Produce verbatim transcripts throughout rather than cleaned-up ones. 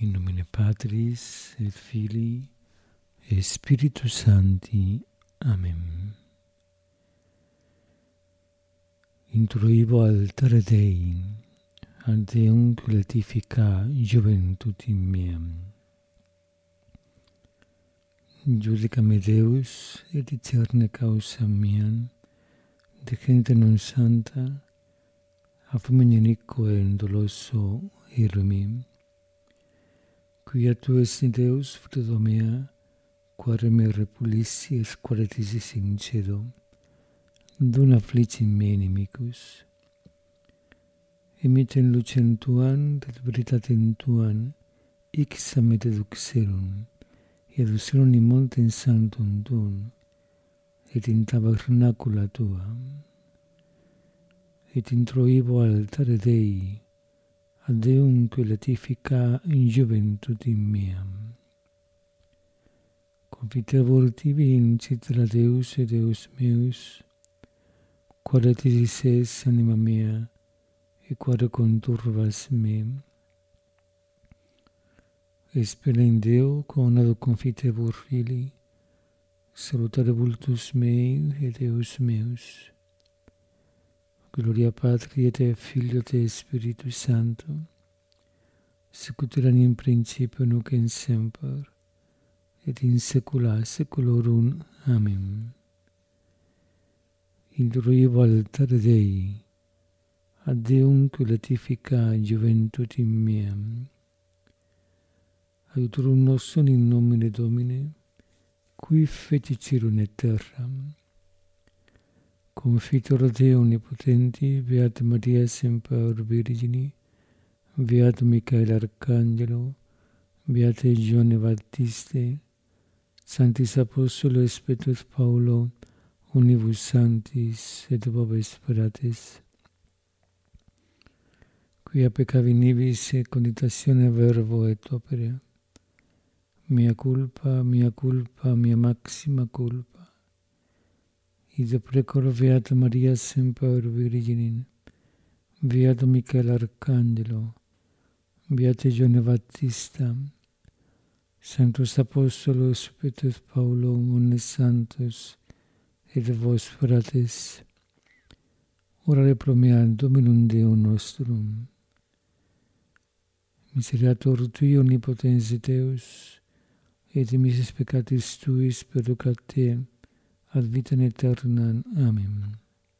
In nomine Patris et Filii et Spiritus Sancti. Amen. Introibo altare Dei, ad Deum gratifica juventutem meam. Judica me Deus, et discerne causa meam, de gente non santa, a fomine iniquo et doloso irremi. Quia tu esti Deus, fruto mea, quare me repulissi et squaretissi in cedo, dun afflicit me inimicus. Emitem lucem tuam, et veritatem tuam, ixam et eduxerum, et eduxerum in montem sanctum tuum, et in tabernacula tua. Et introibo altare Dei, ad Deum que latifica in juventutem meam. Confitebor tibi in citra Deus et Deus meus, quare tisis es anima mea, et quare conturbas me. Espera in Deo, conado confitebor Filii, salutare vultus mei et Deus meus. Gloria Patri et Filio et Spiritus Sancto, sicut erat in principio nunc et semper, et in saecula saeculorum. Amen. Introibo altare Dei, ad Deum que latifica juventutem meam. Adiutorum nostrum in nomine Domini, qui fecit cielum et terram. Confitor Dei omnipotenti, Beata Maria semper Virgini, Beato Michael Arcangelo, Beate Giovanni Baptiste, Sanctis Apostolos Petrus Paulo, Unibus Sanctis et Vobis Speratis, quia peccavi nibis et conditatione verbo et opere, mea culpa, mea culpa, mea maxima culpa. Id precor Beata Maria semper Virginem, Beato Michael Arcangelo, Beate Giovanni Battista, Sanctus Apostolos Petrus Paulo, omnes santos, et vos fratres, orare pro mea Dominum Deum nostrum. Miseriator Tui omnipotens Deus, et dimissis peccatis Tuis perducat te, ad vitam aeternam. Amen.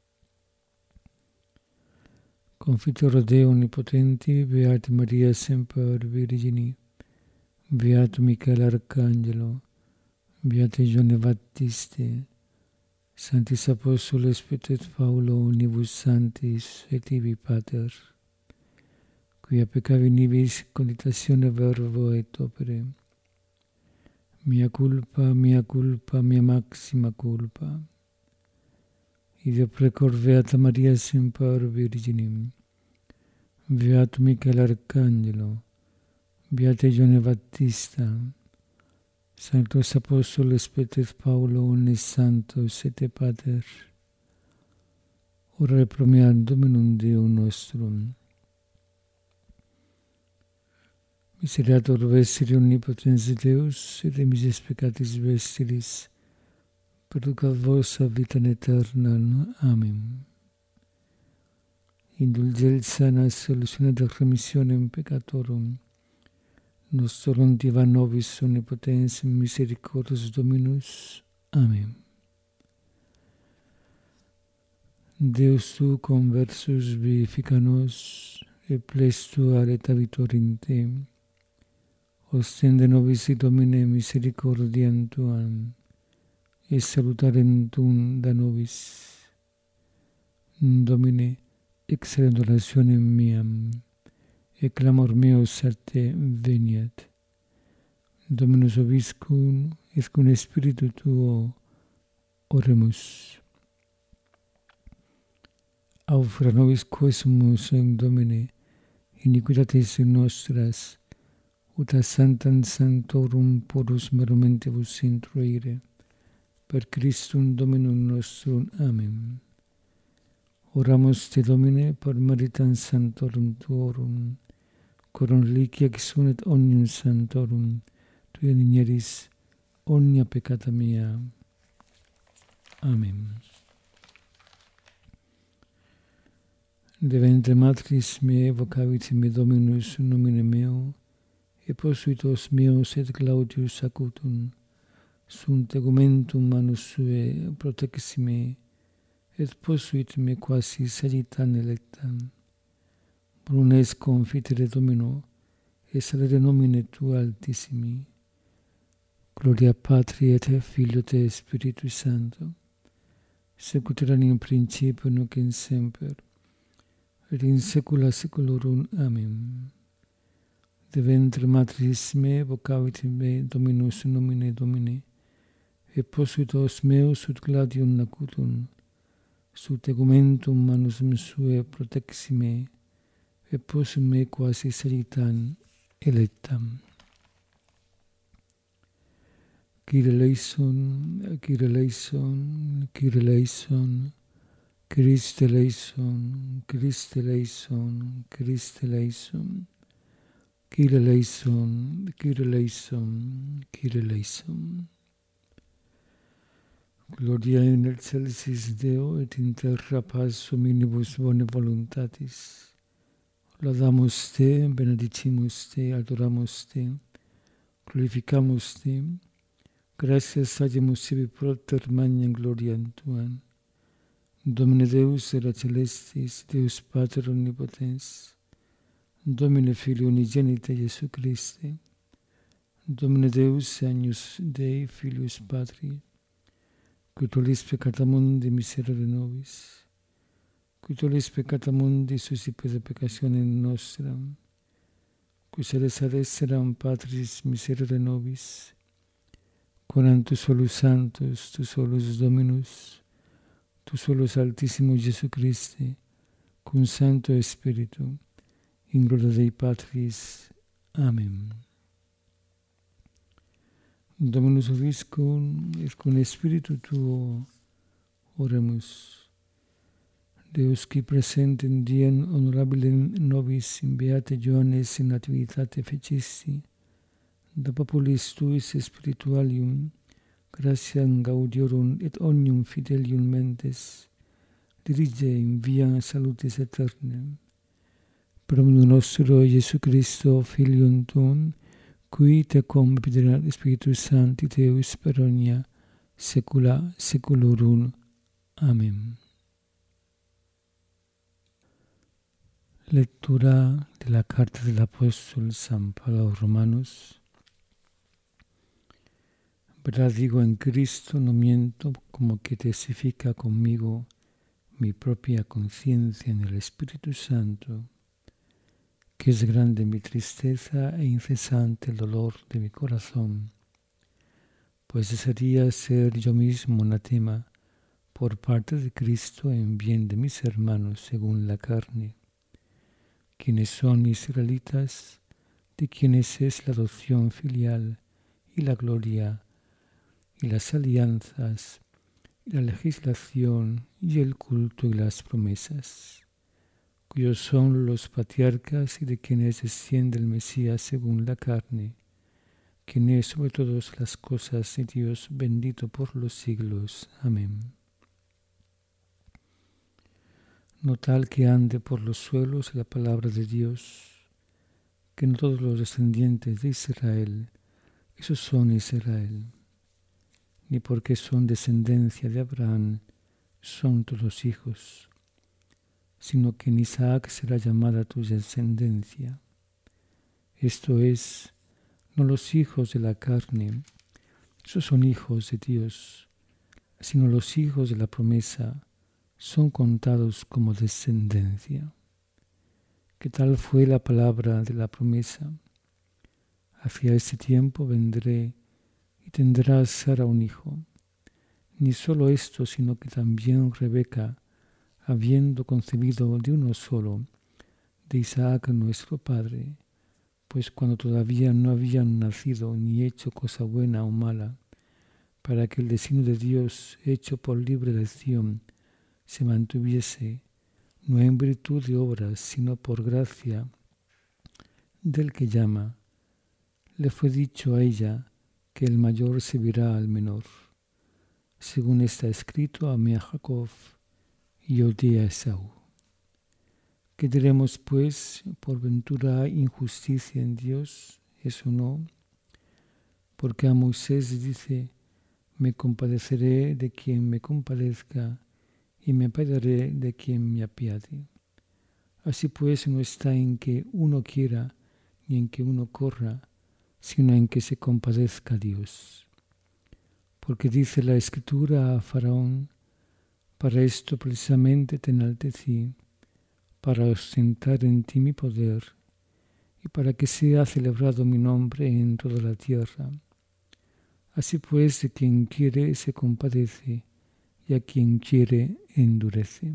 Confitor Dei omnipotenti, Beata Maria semper Virgini, Beato Michael Arcangelo, Beate Giovanni Battiste, Sanctis Apostolos Petrus Paulo, Unibus Sanctis et Ibi Pater, quia peccavi nibis conditatione verbo et opere, mea culpa, mea culpa, mea maxima culpa. Id precor Beata Maria semper Virginem, Beato Michael Arcangelo, Beate Giovanni Battista, Sanctus Apostolos Petrus Paulo, omnes santos et Pater, orare pro mea Dominum Deum nostrum. Miseriator vestri omnipotens Deus, et dimissis peccatis vestris, perducat vos ad vitam aeternam. Amen. Indulgentia salutione et remissionem peccatorum, nostrum diva nobis omnipotens misericordias Dominus. Amen. Deus tu conversus vivifica nos, et ples tua leta victorim te. Ostende nobis Domine misericordiam tuam, et salutarem tuum da nobis. Domine, excelent orationem meam, et clamor meus a te veniat. Dominus vobiscum, et cum spiritu tuo oremus. Aufra nobis quesumus in Domine, iniquitatis nostras, ut a sanctam sanctorum purus merumentibus introire, per Christum Dominum nostrum. Amen. Oramus te Domine per meritam sanctorum tuorum, coram reliquia exunet omnium sanctorum, tuia digneris omnia peccata mea. Amen. De ventre matris meae vocavit me Dominus nomine meo, et posuitos meos et Claudius acutum, sunt tegumentum manus suae protexi me, et posuit me quasi sagitan electam. Brunes confitere Domino, et salere nomine tua altissimi. Gloria Patri et Filio et Spiritus Sancto, sicut erat in principio nunc in semper, et in saecula saeculorum. Amen. De ventre matris meae vocavit me Dominus nomine Domine, et posuitos meus ut gladium nacutum, sut tegumentum manus suae protexi me, et posuit me quasi sagitan electam. Kyrie eleison, Kyrie eleison, Kyrie eleison, Christe eleison, Christe eleison, Christe eleison, Kyrie eleison, Kyrie eleison, Kyrie eleison. Gloria in excelsis Deo, et in terra paz hominibus bone voluntatis. Laudamus te, benedicimus te, adoramus te, glorificamus te, gratias agimus sibi propter magnam gloriam tuam. Domine Deus era celestis, Deus Pater omnipotens, Domine Filio unigenite Iesu Christe, Domine Deus agnus Dei Filius Patri, qui tollis peccata mundi miserere nobis, qui tollis peccata mundi suscipe de peccationem nostram, qui sedes ad esseram Patris miserere nobis, quam tu solus Sanctus, tu solus Dominus, tu solus Altissimus Iesu Christe, cum Sancto Spiritu, in gloria Dei Patris. Amen. Dominus vobiscum, et cum Spiritu tuo, oremus. Deus qui present in diem honorabilem nobis in beate Johannes in nativitate fecisti, da populis tuis spiritualium, gratiam gaudiorum et omnium fidelium mentes, dirige in via salutis aeternem. Per omnium nostro Iesu Christo, Filium tuum, qui tecum viderat Spiritus Sancti Deus per omnia saecula saeculorum. Amen. Lectura de la carta del apóstol San Pablo a los Romanos. Verdad digo en Cristo, no miento, como que testifica conmigo mi propia conciencia en el Espíritu Santo, que es grande mi tristeza e incesante el dolor de mi corazón, pues desearía ser yo mismo anatema por parte de Cristo en bien de mis hermanos según la carne, quienes son israelitas, de quienes es la adopción filial y la gloria y las alianzas y la legislación y el culto y las promesas, cuyos son los patriarcas y de quienes desciende el Mesías según la carne, quien es sobre todas las cosas de Dios bendito por los siglos. Amén. No tal que ande por los suelos la palabra de Dios, que no todos los descendientes de Israel, esos son Israel, ni porque son descendencia de Abraham, son todos hijos, sino que en Isaac será llamada tu descendencia. Esto es, no los hijos de la carne, esos son hijos de Dios, sino los hijos de la promesa, son contados como descendencia. ¿Qué tal fue la palabra de la promesa? Hacia ese tiempo vendré y tendrás Sara un hijo. Ni solo esto, sino que también Rebeca, habiendo concebido de uno solo, de Isaac nuestro padre, pues cuando todavía no habían nacido ni hecho cosa buena o mala, para que el designio de Dios, hecho por libre elección, se mantuviese, no en virtud de obras, sino por gracia, del que llama. Le fue dicho a ella que el mayor servirá al menor. Según está escrito, amé a Jacob y odié a Esaú. ¿Qué diremos, pues? ¿Por ventura hay injusticia en Dios? Eso no. Porque a Moisés dice, me compadeceré de quien me compadezca y me apiadaré de quien me apiade. Así pues, no está en que uno quiera ni en que uno corra, sino en que se compadezca Dios. Porque dice la Escritura a Faraón, para esto precisamente te enaltecí, para ostentar en ti mi poder, y para que sea celebrado mi nombre en toda la tierra. Así pues, de quien quiere se compadece, y a quien quiere endurece.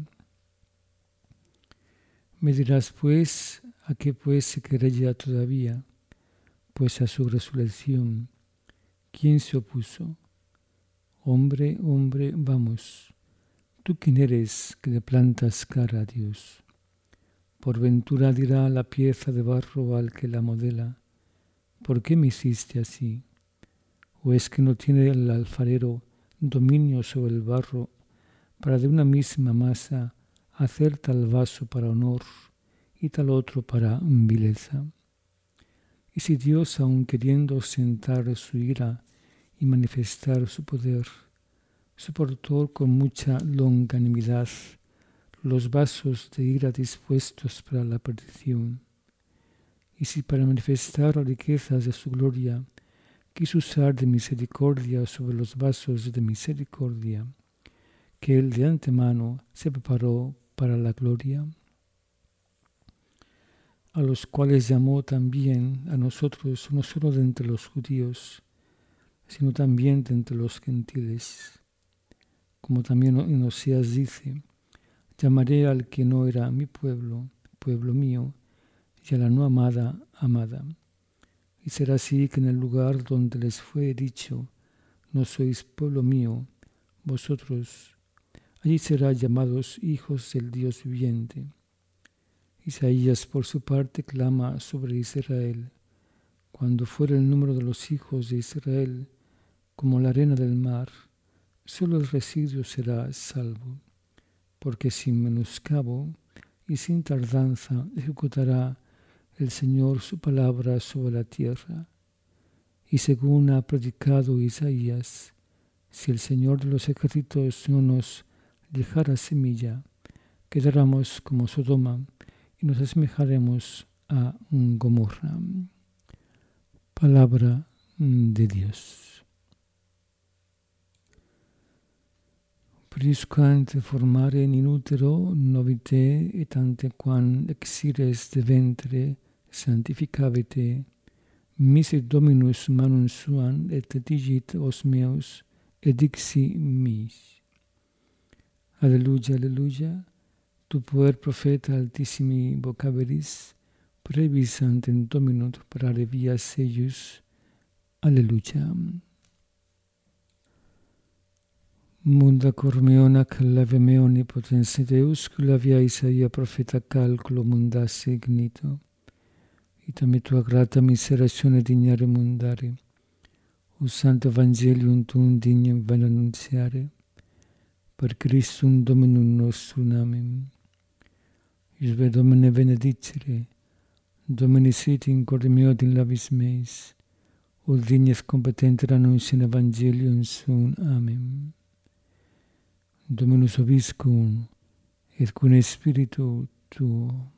Me dirás, pues, ¿a qué pues se querella todavía? Pues a su resurrección. ¿Quién se opuso? Hombre, hombre, vamos. ¿Tú quién eres que le plantas cara a Dios? Por ventura dirá la pieza de barro al que la modela, ¿por qué me hiciste así? ¿O es que no tiene el alfarero dominio sobre el barro para de una misma masa hacer tal vaso para honor y tal otro para vileza? Y si Dios, aun queriendo ostentar su ira y manifestar su poder, soportó con mucha longanimidad los vasos de ira dispuestos para la perdición, y si para manifestar las riquezas de su gloria quiso usar de misericordia sobre los vasos de misericordia, que él de antemano se preparó para la gloria, a los cuales llamó también a nosotros no solo de entre los judíos, sino también de entre los gentiles. Como también en Oseas dice, llamaré al que no era mi pueblo, pueblo mío, y a la no amada, amada. Y será así que en el lugar donde les fue dicho, no sois pueblo mío, vosotros, allí serán llamados hijos del Dios viviente. Isaías por su parte clama sobre Israel, cuando fuera el número de los hijos de Israel como la arena del mar, solo el residuo será salvo, porque sin menoscabo y sin tardanza ejecutará el Señor su palabra sobre la tierra. Y según ha predicado Isaías, si el Señor de los ejércitos no nos dejara semilla, quedáramos como Sodoma y nos asemejaremos a Gomorra. Palabra de Dios. Prisquant formare in utero novite et ante quam exires de ventre sanctificavite, misit Dominus manum suam et digit os meus et dixi mis. Alleluia, alleluia, tu puer profeta altissimi vocaveris, brevis antem Dominum parare vias eius. Alleluia. Munda cor meona clave me omnipotens Deus, cula via Isaia profeta calculo mundasse ignito, ita tua grata miseratione dignare mundare, o santo Evangelium tuum dignum ven annunziare, per Christum Dominum nostrum, amen. Iusve Domine benedicere, Domini sit in corde meo in labis meis, ul dignes competenter annuntium Evangelium sum, amen. Dominus vobiscum, et cum spiritu tuo.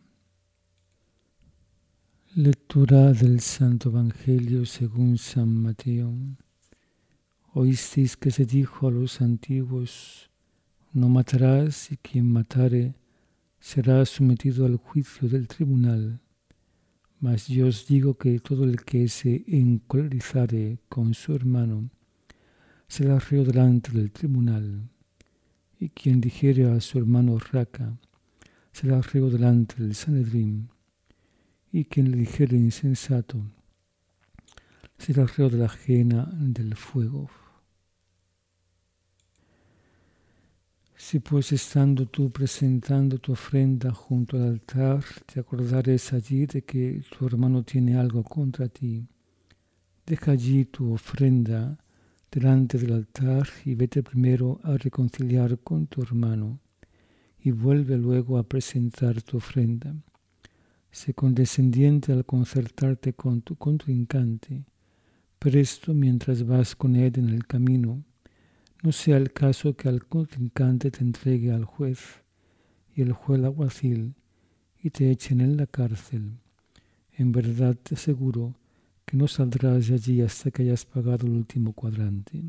Lectura del Santo Evangelio según San Mateo. Oísteis que se dijo a los antiguos, no matarás, y quien matare será sometido al juicio del tribunal. Mas yo os digo que todo el que se encolerizare con su hermano será reo delante del tribunal. Y quien dijere a su hermano raca, será reo delante del Sanedrín. Y quien le dijere insensato, será reo de la ajena del fuego. Si pues estando tú presentando tu ofrenda junto al altar, te acordares allí de que tu hermano tiene algo contra ti, deja allí tu ofrenda delante del altar y vete primero a reconciliar con tu hermano y vuelve luego a presentar tu ofrenda. Sé condescendiente al concertarte con tu contrincante, presto mientras vas con él en el camino. No sea el caso que al contrincante te entregue al juez y el juez alguacil y te echen en la cárcel. En verdad te aseguro que no saldrás de allí hasta que hayas pagado el último cuadrante.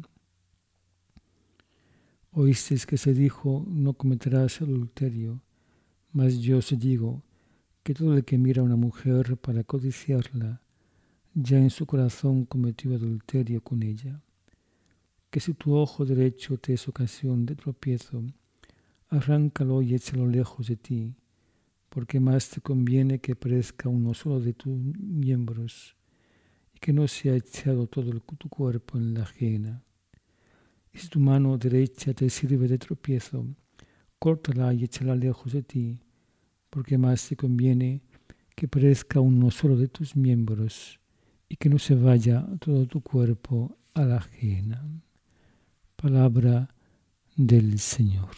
Oísteis que se dijo, no cometerás adulterio, mas yo os digo que todo el que mira a una mujer para codiciarla, ya en su corazón cometió adulterio con ella. Que si tu ojo derecho te es ocasión de tropiezo, arráncalo y échalo lejos de ti, porque más te conviene que perezca uno solo de tus miembros y que no sea echado todo el, tu cuerpo en la ajena. Y si tu mano derecha te sirve de tropiezo, córtala y échala lejos de ti, porque más te conviene que perezca uno solo de tus miembros y que no se vaya todo tu cuerpo a la ajena. Palabra del Señor.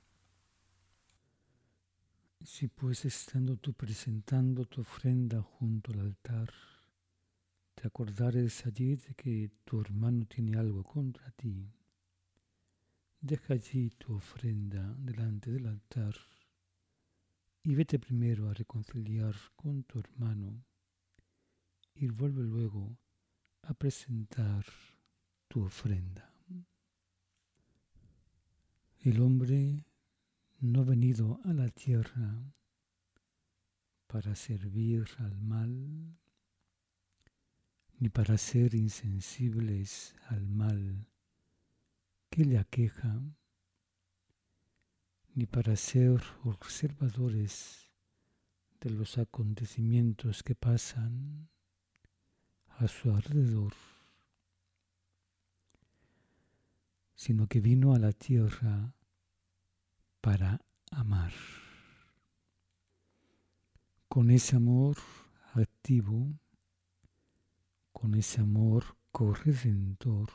Si pues estando tú presentando tu ofrenda junto al altar, te acordares allí de que tu hermano tiene algo contra ti, deja allí tu ofrenda delante del altar y vete primero a reconciliar con tu hermano y vuelve luego a presentar tu ofrenda. El hombre no ha venido a la tierra para servir al mal, ni para ser insensibles al mal que le aqueja, ni para ser observadores de los acontecimientos que pasan a su alrededor, sino que vino a la tierra para amar. Con ese amor activo, con ese amor corredentor,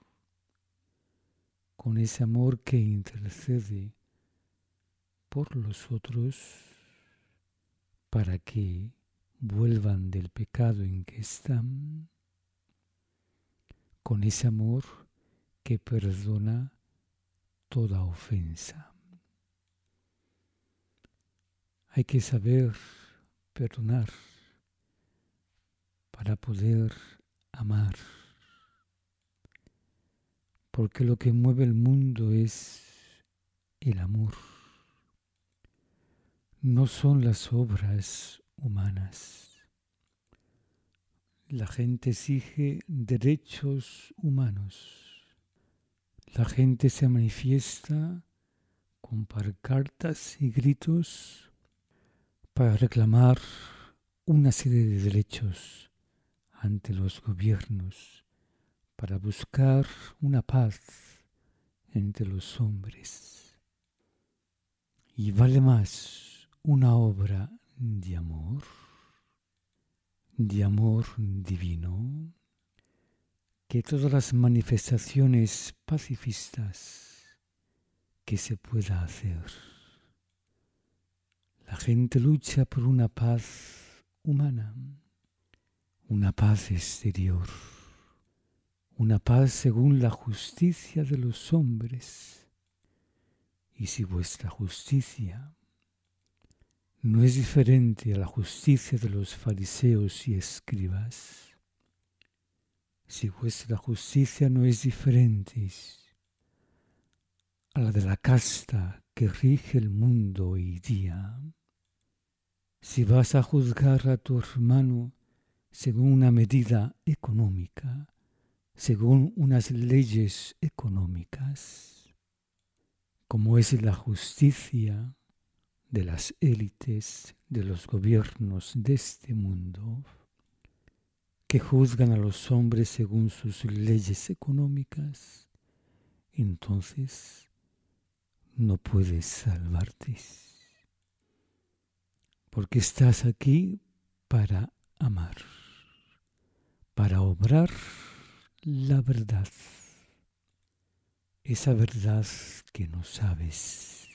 con ese amor que intercede por los otros para que vuelvan del pecado en que están, con ese amor que perdona toda ofensa. Hay que saber perdonar para poder amar, porque lo que mueve el mundo es el amor, no son las obras humanas. La gente exige derechos humanos. La gente se manifiesta con pancartas y gritos para reclamar una serie de derechos ante los gobiernos, para buscar una paz entre los hombres. Y vale más una obra de amor, de amor divino, que todas las manifestaciones pacifistas que se pueda hacer. La gente lucha por una paz humana, una paz exterior, una paz según la justicia de los hombres. Y si vuestra justicia no es diferente a la justicia de los fariseos y escribas, si vuestra justicia no es diferente a la de la casta que rige el mundo hoy día, si vas a juzgar a tu hermano según una medida económica, según unas leyes económicas, como es la justicia de las élites de los gobiernos de este mundo, que juzgan a los hombres según sus leyes económicas, entonces no puedes salvarte, porque estás aquí para amar, para obrar la verdad, esa verdad que no sabes,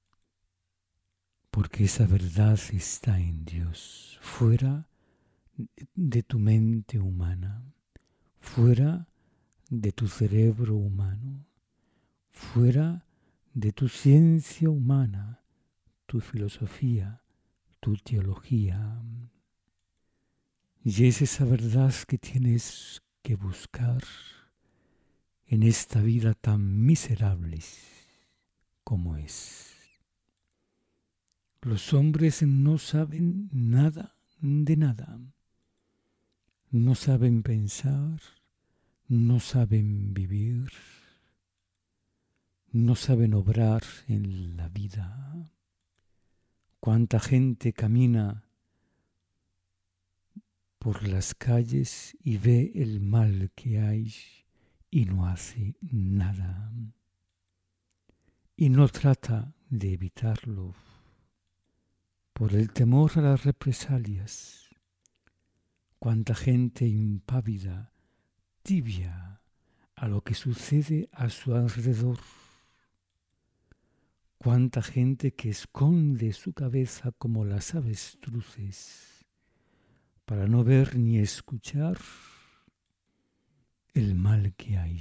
porque esa verdad está en Dios, fuera de tu mente humana, fuera de tu cerebro humano, fuera de tu ciencia humana, tu filosofía, tu teología. Y es esa verdad que tienes que buscar en esta vida tan miserable como es. Los hombres no saben nada de nada. No saben pensar, no saben vivir, no saben obrar en la vida. Cuánta gente camina por las calles y ve el mal que hay y no hace nada. Y no trata de evitarlo por el temor a las represalias. Cuánta gente impávida, tibia a lo que sucede a su alrededor. Cuánta gente que esconde su cabeza como las avestruces para no ver ni escuchar el mal que hay.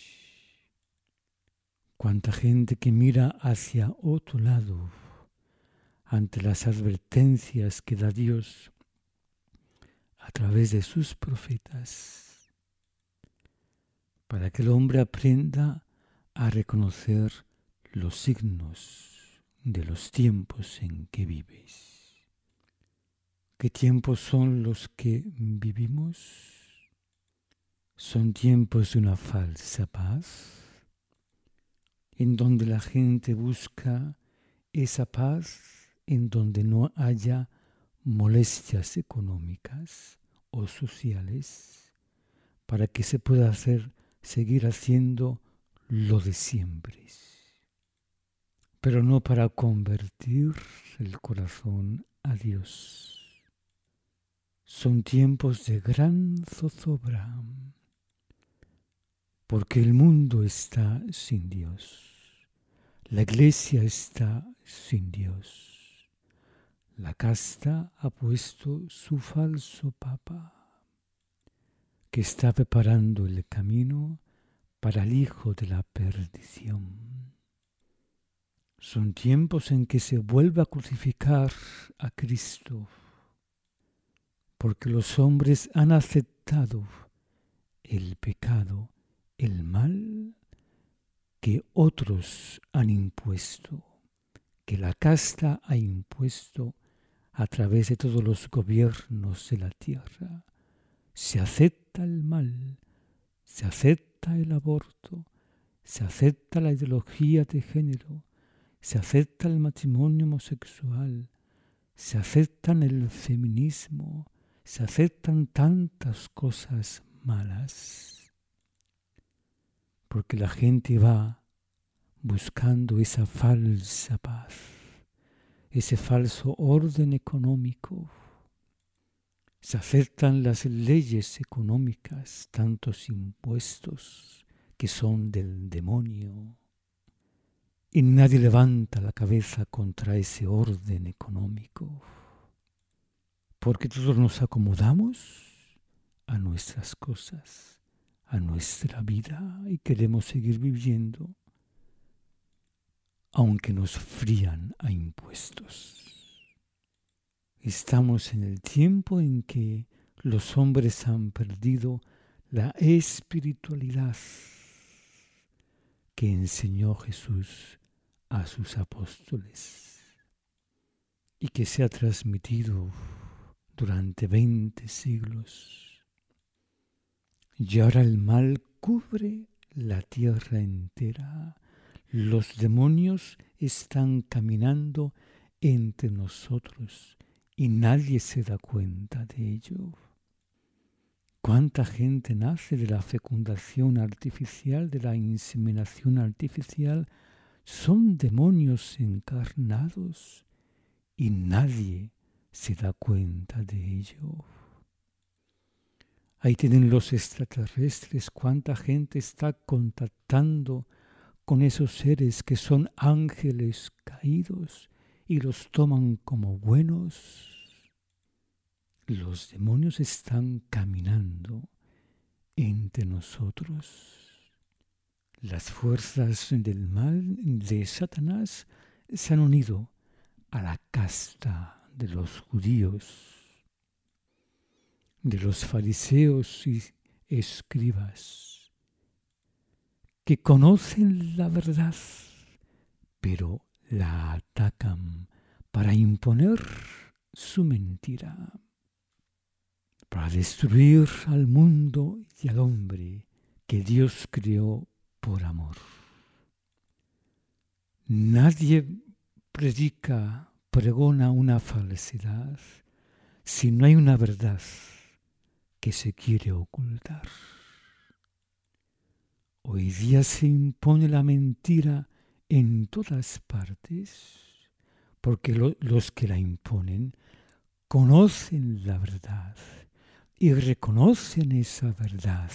Cuánta gente que mira hacia otro lado ante las advertencias que da Dios a través de sus profetas, para que el hombre aprenda a reconocer los signos de los tiempos en que vives. ¿Qué tiempos son los que vivimos? Son tiempos de una falsa paz, en donde la gente busca esa paz en donde no haya molestias económicas o sociales, para que se pueda hacer, seguir haciendo lo de siempre, pero no para convertir el corazón a Dios. Son tiempos de gran zozobra, porque el mundo está sin Dios, la iglesia está sin Dios. La casta ha puesto su falso papa, que está preparando el camino para el hijo de la perdición. Son tiempos en que se vuelve a crucificar a Cristo, porque los hombres han aceptado el pecado, el mal que otros han impuesto, que la casta ha impuesto a través de todos los gobiernos de la tierra. Se acepta el mal, se acepta el aborto, se acepta la ideología de género, se acepta el matrimonio homosexual, se aceptan el feminismo, se aceptan tantas cosas malas, porque la gente va buscando esa falsa paz, ese falso orden económico. Se aceptan las leyes económicas, tantos impuestos que son del demonio, y nadie levanta la cabeza contra ese orden económico, porque todos nos acomodamos a nuestras cosas, a nuestra vida, y queremos seguir viviendo, aunque nos frían a impuestos. Estamos en el tiempo en que los hombres han perdido la espiritualidad que enseñó Jesús a sus apóstoles y que se ha transmitido durante veinte siglos. Y ahora el mal cubre la tierra entera. Los demonios están caminando entre nosotros y nadie se da cuenta de ello. ¿Cuánta gente nace de la fecundación artificial, de la inseminación artificial? son demonios encarnados y nadie se da cuenta de ello. Ahí tienen los extraterrestres, cuánta gente está contactando con esos seres que son ángeles caídos y los toman como buenos. Los demonios están caminando entre nosotros. Las fuerzas del mal de Satanás se han unido a la casta de los judíos, de los fariseos y escribas, que conocen la verdad, pero la atacan para imponer su mentira, para destruir al mundo y al hombre que Dios creó por amor. Nadie predica, pregona una falsedad si no hay una verdad que se quiere ocultar. Hoy día se impone la mentira en todas partes, porque lo, los que la imponen conocen la verdad y reconocen esa verdad,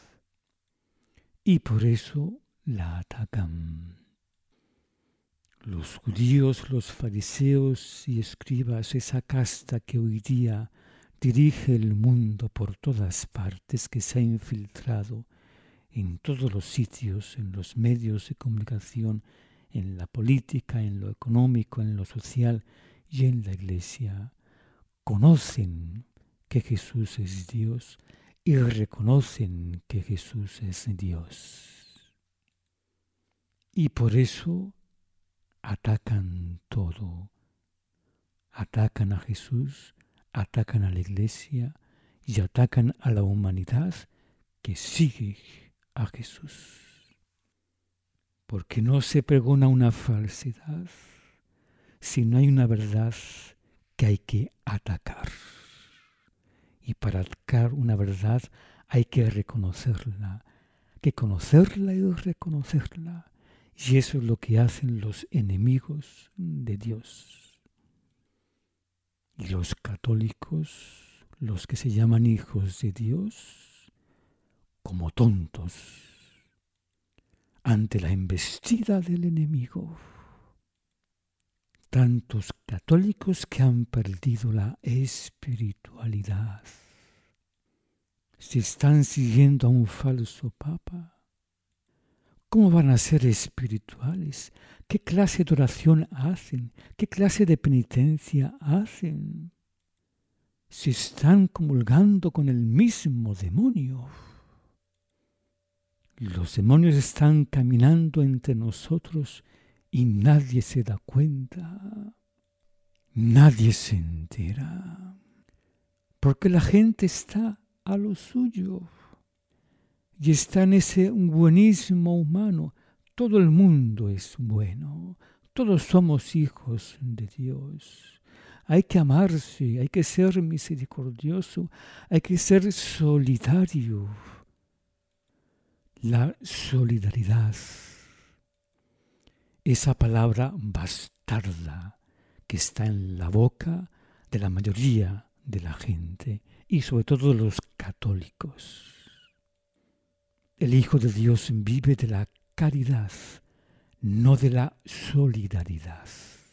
y por eso la atacan. Los judíos, los fariseos y escribas, esa casta que hoy día dirige el mundo por todas partes, que se ha infiltrado en todos los sitios, en los medios de comunicación, en la política, en lo económico, en lo social y en la iglesia, conocen que Jesús es Dios y reconocen que Jesús es Dios. Y por eso atacan todo. Atacan a Jesús, atacan a la iglesia y atacan a la humanidad que sigue a Jesús. Porque no se pregona una falsedad si no hay una verdad que hay que atacar. Y para atacar una verdad hay que reconocerla, que conocerla y reconocerla. Y eso es lo que hacen los enemigos de Dios. Y los católicos, los que se llaman hijos de Dios, como tontos ante la embestida del enemigo. Tantos católicos que han perdido la espiritualidad. Si están siguiendo a un falso papa, ¿cómo van a ser espirituales? ¿Qué clase de oración hacen? ¿Qué clase de penitencia hacen? Si están comulgando con el mismo demonio. Los demonios están caminando entre nosotros y nadie se da cuenta. Nadie se entera. Porque la gente está a lo suyo. Y está en ese buenismo humano. Todo el mundo es bueno. Todos somos hijos de Dios. Hay que amarse, hay que ser misericordioso, hay que ser solidario. La solidaridad, esa palabra bastarda que está en la boca de la mayoría de la gente y sobre todo de los católicos. El Hijo de Dios vive de la caridad, no de la solidaridad.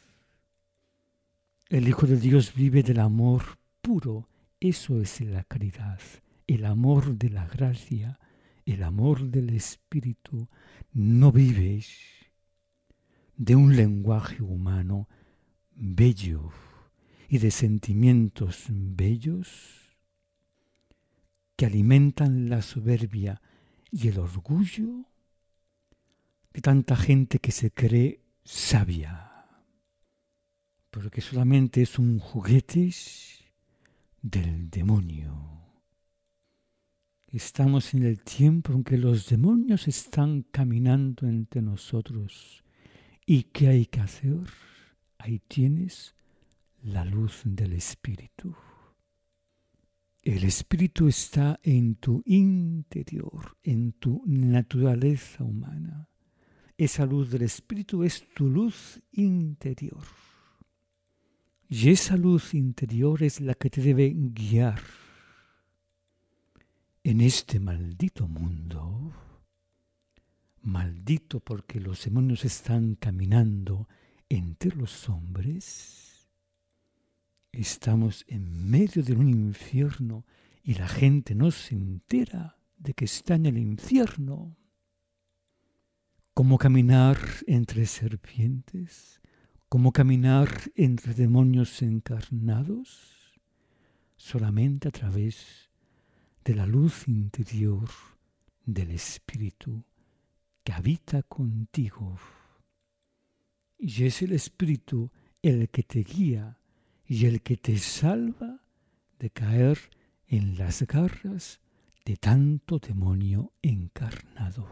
El Hijo de Dios vive del amor puro, eso es la caridad, el amor de la gracia, el amor del Espíritu. No vive de un lenguaje humano bello y de sentimientos bellos que alimentan la soberbia y el orgullo de tanta gente que se cree sabia, porque solamente es un juguete del demonio. Estamos en el tiempo en que los demonios están caminando entre nosotros. ¿Y qué hay que hacer? Ahí tienes la luz del Espíritu. El Espíritu está en tu interior, en tu naturaleza humana. esa luz del Espíritu es tu luz interior. Y esa luz interior es la que te debe guiar en este maldito mundo. Maldito porque los demonios están caminando entre los hombres. Estamos en medio de un infierno y la gente no se entera de que está en el infierno. ¿Cómo caminar entre serpientes? ¿Cómo caminar entre demonios encarnados? Solamente a través de la luz interior del Espíritu que habita contigo. Y es el Espíritu el que te guía y el que te salva de caer en las garras de tanto demonio encarnado.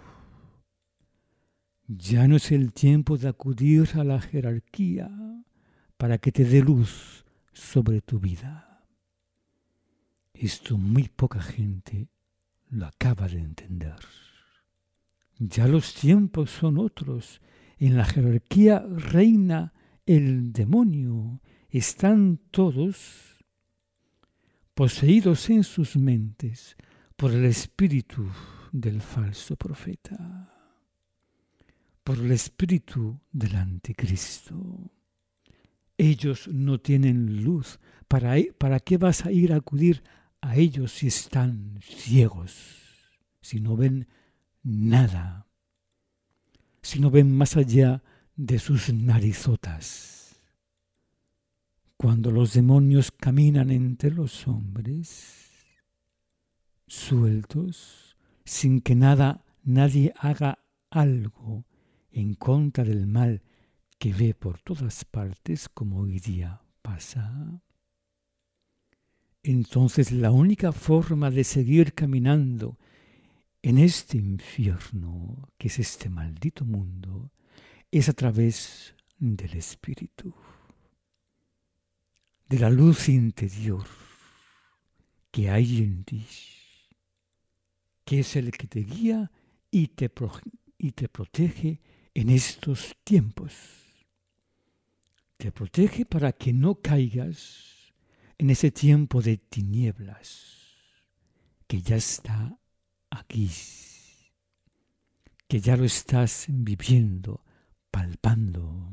Ya no es el tiempo de acudir a la jerarquía para que te dé luz sobre tu vida. Esto muy poca gente lo acaba de entender. Ya los tiempos son otros. En la jerarquía reina el demonio. Están todos poseídos en sus mentes por el espíritu del falso profeta, por el espíritu del anticristo. Ellos no tienen luz. ¿Para, para qué vas a ir a acudir a ellos si están ciegos? Si no ven nada. Si no ven más allá de sus narizotas. Cuando los demonios caminan entre los hombres, sueltos, sin que nada, nadie haga algo en contra del mal que ve por todas partes, como hoy día pasa, entonces la única forma de seguir caminando en este infierno, que es este maldito mundo, es a través del Espíritu, de la luz interior que hay en ti, que es el que te guía y te, pro- y te protege en estos tiempos. Te protege para que no caigas en ese tiempo de tinieblas que ya está aquí, que ya lo estás viviendo, palpando.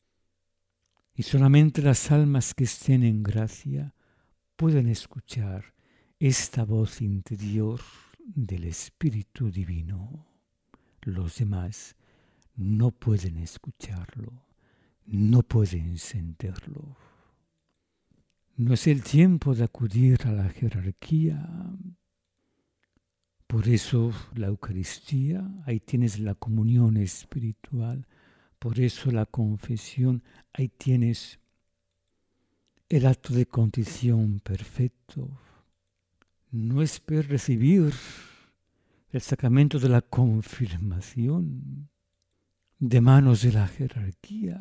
Y solamente las almas que estén en gracia pueden escuchar esta voz interior del Espíritu Divino. Los demás no pueden escucharlo, no pueden sentirlo. No es el tiempo de acudir a la jerarquía. Por eso la Eucaristía, ahí tienes la comunión espiritual. Por eso la confesión, ahí tienes el acto de contrición perfecto. No esperes recibir el sacramento de la confirmación de manos de la jerarquía.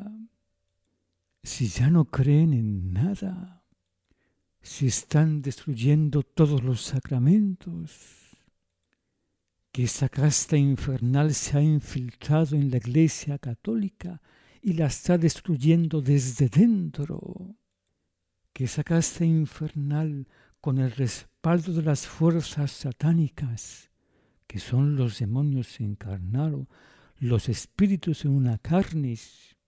Si ya no creen en nada, si están destruyendo todos los sacramentos, que esa casta infernal se ha infiltrado en la Iglesia Católica y la está destruyendo desde dentro, que esa casta infernal, con el respaldo de las fuerzas satánicas, que son los demonios encarnados, los espíritus en una carne,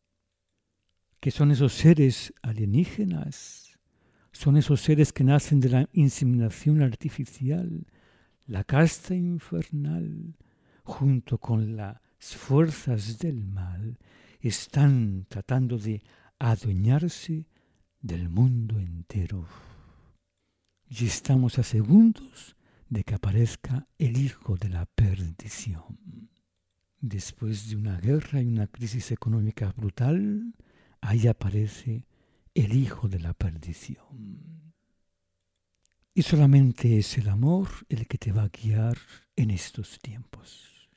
que son esos seres alienígenas, son esos seres que nacen de la inseminación artificial, la casta infernal, junto con las fuerzas del mal, están tratando de adueñarse del mundo entero. Y estamos a segundos de que aparezca el hijo de la perdición. Después de una guerra y una crisis económica brutal, ahí aparece el hijo de la perdición. Y solamente es el amor el que te va a guiar en estos tiempos.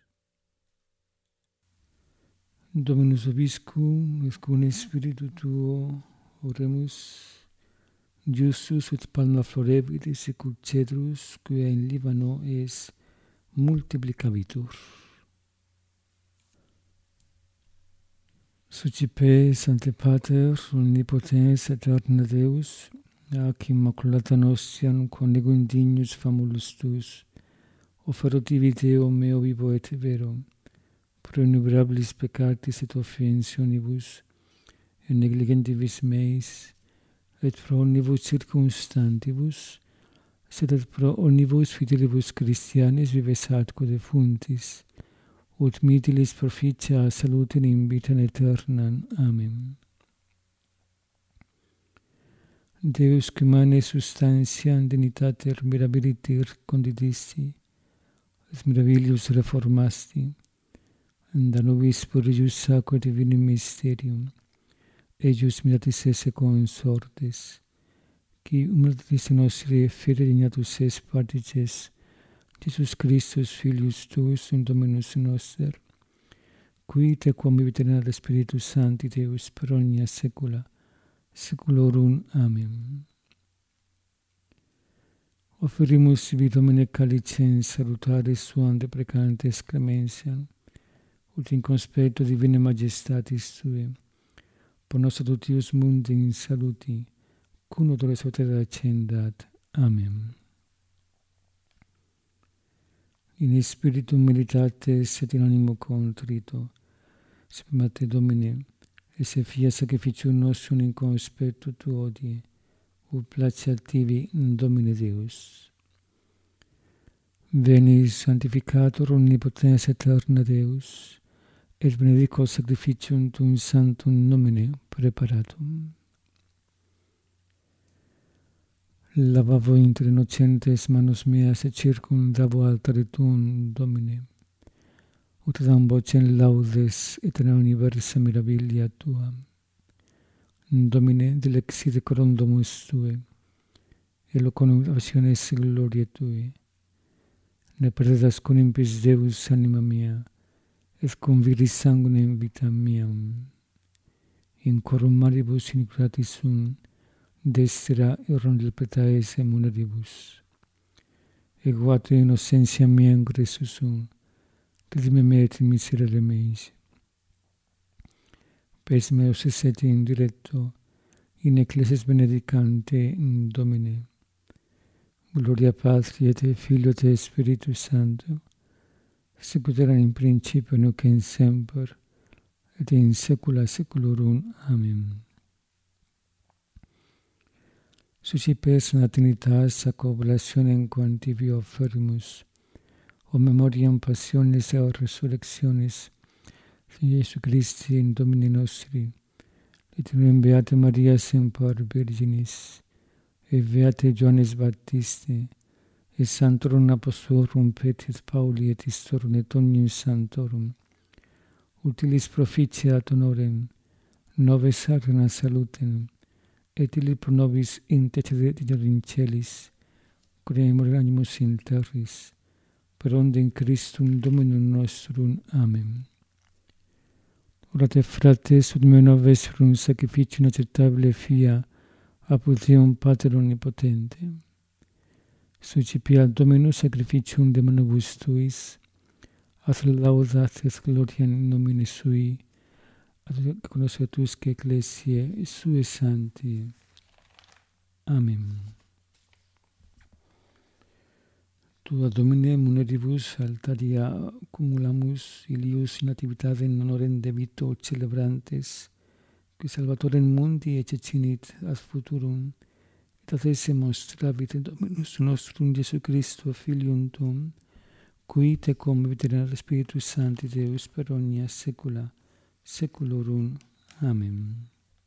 Dominus vobiscum, et cum spiritu tuo, oremus. Justus et palma florebit secul cedrus, quia in Libano es multiplicabitur. Sucipe, Sancte Pater, omnipotens aeterna Deus, ac immaculata nostiam conigo indignus famulus tuus, offerotivi Deo meo vivo et vero, pro innumerabilis peccatis et offensionibus, et negligentibus meis, et pro omnibus circumstantibus, sed et pro omnibus fidelibus Christianis vives atque defuntis, ut mitilis proficia salutem in vitam aeternam. Amen. Deus qui humanae substantiam dignitater mirabiliter condidisti, et mirabilius reformasti, da nobis prodigius sacro divinum mysterium, eius miratis esse consortes, qui humilitatis nostri fide dignatus es partices, Jesus Christus, Filius tuus, in Dominus noster, qui te quam vivit Spiritus Sancti Deus per omnia saecula, saeculorum. Amen. Offerimus sibi Domine calicem salutare suam deprecantes clementiam, ut in conspecto divine majestatis Tue, por nos adutius mundi in saluti, cum odore salutate accendat. Amen. In spiritum militates et in animo contrito, submate Domine, et se fia sacrificium nostrum in conspecto Tu odie, ut placeat Tibi in Domine Deus. Veni sanctificator omnipotens aeterna Deus, et benedico sacrificium Tuum sanctum nomine preparatum. Lavavo inter innocentes manos meas et circumdavo altare Tuum, Domine, ut dam vocem laudes et in universa mirabilia Tua. Domine, dilexite coram domus Tue, et loconum passiones gloriae Tue. Ne perdedas con impis Deus anima mea, et conviris sanguinem vitam meam. In corum maribus iniquitatis sum, destra et rondil petaes emuneribus. Eguate innocentia mea in Christus sum, redime me et miserere meis. Pes meus esset in directo, in ecclesias benedicante in Domine. Gloria Patri et Filio et Spiritus Sancto, sicut erat in principio nunc et semper, et in saecula saeculorum. Amen. Suscipes natinitas ac oblationem quam Tibi offerimus, o memoriam passionis et resurrectionis, Jesu Christi in Domini nostri, et in Beate Maria semper Virginis, et Beate Johannes Baptiste, et Sanctorum Apostolorum Petris Pauli et Istorum et omnium Sanctorum, utilis proficiat honorem, nove sacra salutem, et illi pro nobis intercedit in celis, creemur animus in terris, per onde in Christum Dominum nostrum. Amen. Orate frates, ut meo nobis un sacrificium acceptabile fia, apud Deum Pater omnipotente. Sucipia Dominus sacrificium de manibus Tuis, ad laudat et gloria in nomine Sui, ad connoscetusque ecclesiae Sue Sancti. Amen. Tua Domine muneribus altaria cumulamus ilius in nativitate in honorem debito celebrantes, qui salvatorem mundi eccecinit ad futurum, et ad esse mostravit Dominus nostrum Jesu Christo Filium Tuum, qui te cum vivit Spiritus Sancti Deus per omnia saecula saeculorum. Amen.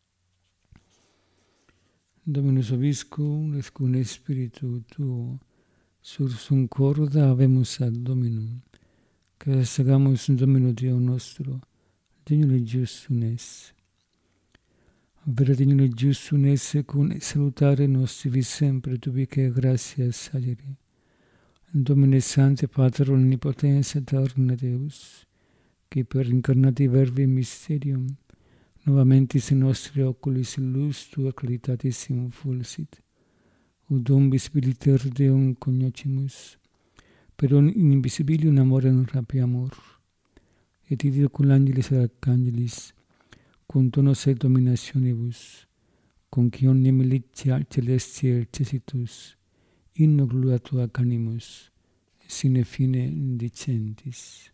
Dominus vobiscum, et cum Spiritu Tuo, sursum corda habemus ad Dominum, que sagamus Domino Deo nostro, dignum et justum es. Vera dignum et justum es, cum salutare nostri sempre tubique gratias agere. Domine Sancte Pater omnipotens aeterna Deus, qui per incarnati verbi mysterium, novamentis in nostri oculis illus Tua claritatis infulsit, ut umbis spiriter Deum cognoscimus, per un invisibilium amorem rapiamur, et ideo cum angelis et archangelis, cum tu nos et dominationibus, cum qui omnia militia celestia exercitus, in gloria tua canimus, sine fine dicentis.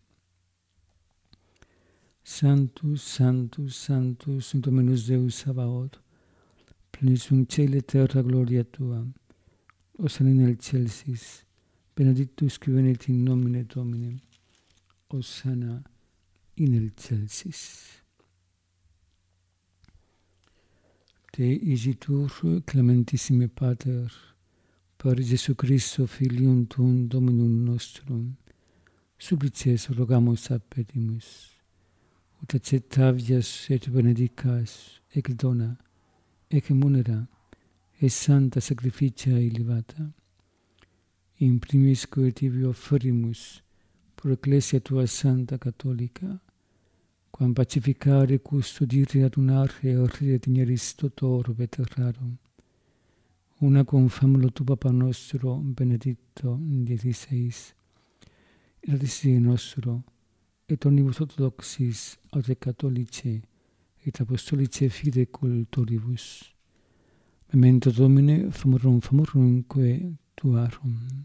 Sanctus, Sanctus, Sanctus, Dominus Deus Sabaoth, plenus in caeli terra gloria tua, Hosanna in excelsis, benedictus qui venit in nomine Domini, Hosanna in excelsis. Te isitur clementissime Pater, per Jesu Christo Filium Tuum Dominum nostrum, supplices rogamus ad petimus, ut accettavias et benedicas, ec dona, ec munera, et santa sacrificia elevata, in primis quae tibi offerimus, pro ecclesia tua santa catholica, quam pacificare, custodire, adunare, et redigneris totor veterarum, una cum famulo tu Papa nostro, Benedicto diciseis, et adisi nostro, et omnibus orthodoxis, aut catholice, et apostolice fide cultoribus. Memento Domine, famorum famorumque tuarum.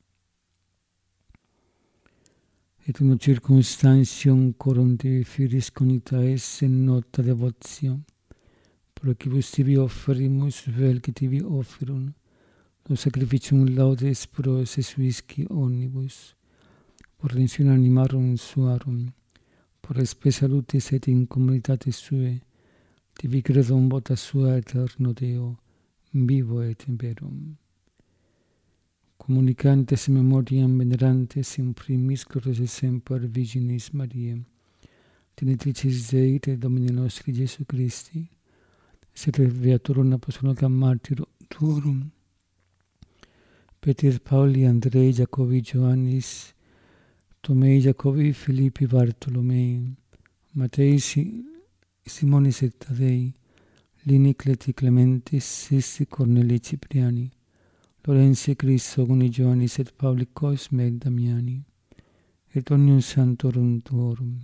Et uno circumstantium corum Dei firis conita esse in nota devotio, pro quibus tibi offerimus vel que tibi offerum, lo sacrificium laudes pro sesuisci omnibus, por redemptione animarum suarum, por spe salutis et in communitatis sue, tibi credum vota sua eterno Deo, vivo et verum. Communicantes memoriam venerantes in primis glorios et semper Virginis Mariae, Genitricis Dei et Domini nostri Jesu Christi, sed Viatorum Apostolorum Martyrorum, Peter, Pauli, Andrei, Jacobi, Ioannis, Tomei, Jacobi, Filippi, Bartolomei, Matei, Simonis et Tadei, Lini, Cleti, Clementis, Sisti, Cornelii, Cipriani, Lorenzi, Crisogoni, Ioannis et Pauli, Cosme et Damiani, et omnium santorum tuorum.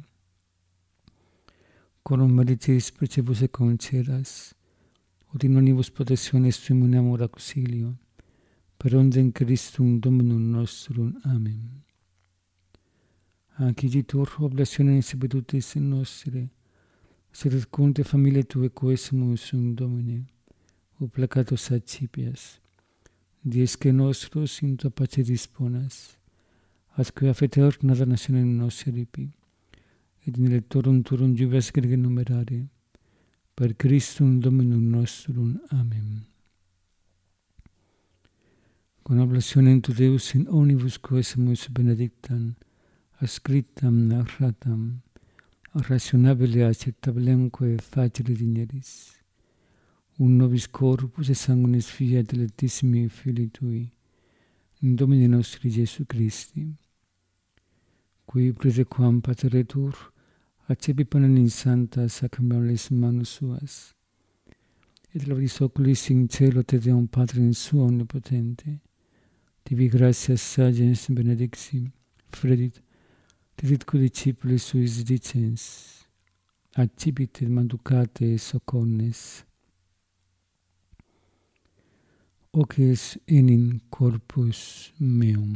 Corum meritis precebus et concedas, ut in omnibus protectiones tuum amor auxilio, per ondem Christum Dominum nostrum. Amen. Acquisitur oblationem sepetutis nostre, sed conte familiae Tuae quesumus sum Domine, o placatos accipias, diesque nostros in Tua pace disponas, atque affeterna danationem nos eripi, et in electorum turum jubilas grege numerare, per Christum Dominum nostrum. Amen. Con oblationem tu Deus in omnibus quesumus benedictam, ascriptam, narratam, rationabile acceptablemque facere digneris, un nobis corpus et sanguinis Filii et dilectissimi Filii Tui, in Domini nostri Jesu Christi, qui praesequam pateretur, accepi panem in santa sacramentalis manus suas, et labris oculis in cielo te Deum Patrim suo omnipotente, tibi gratias sagens benedicti, fredit, Tedit cui discipulis suis dicens, accipit et manducate socornes, oces enim corpus meum.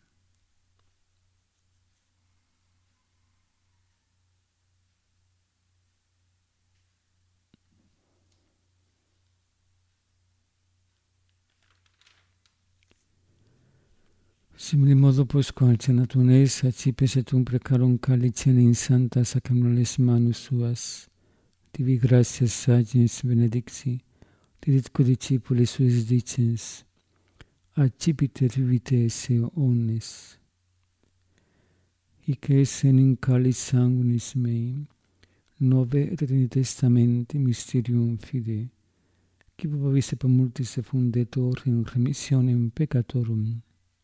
Simili modo postquam cenatum eis, accipes et um precarum calicem in santa sacramentalis manus suas, tibi gratias sagens benedicti, didit codicipulis suis dicens, accipit et vivite esse omnes. Hic esse in calis sanguinis mei, nove et in testamenti mysterium fide, qui probabisse per multis effundetur in remissionem peccatorum,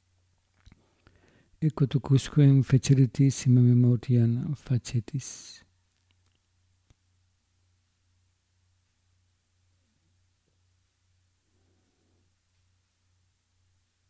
ecco tucusque in feceritissima memoriam facetis.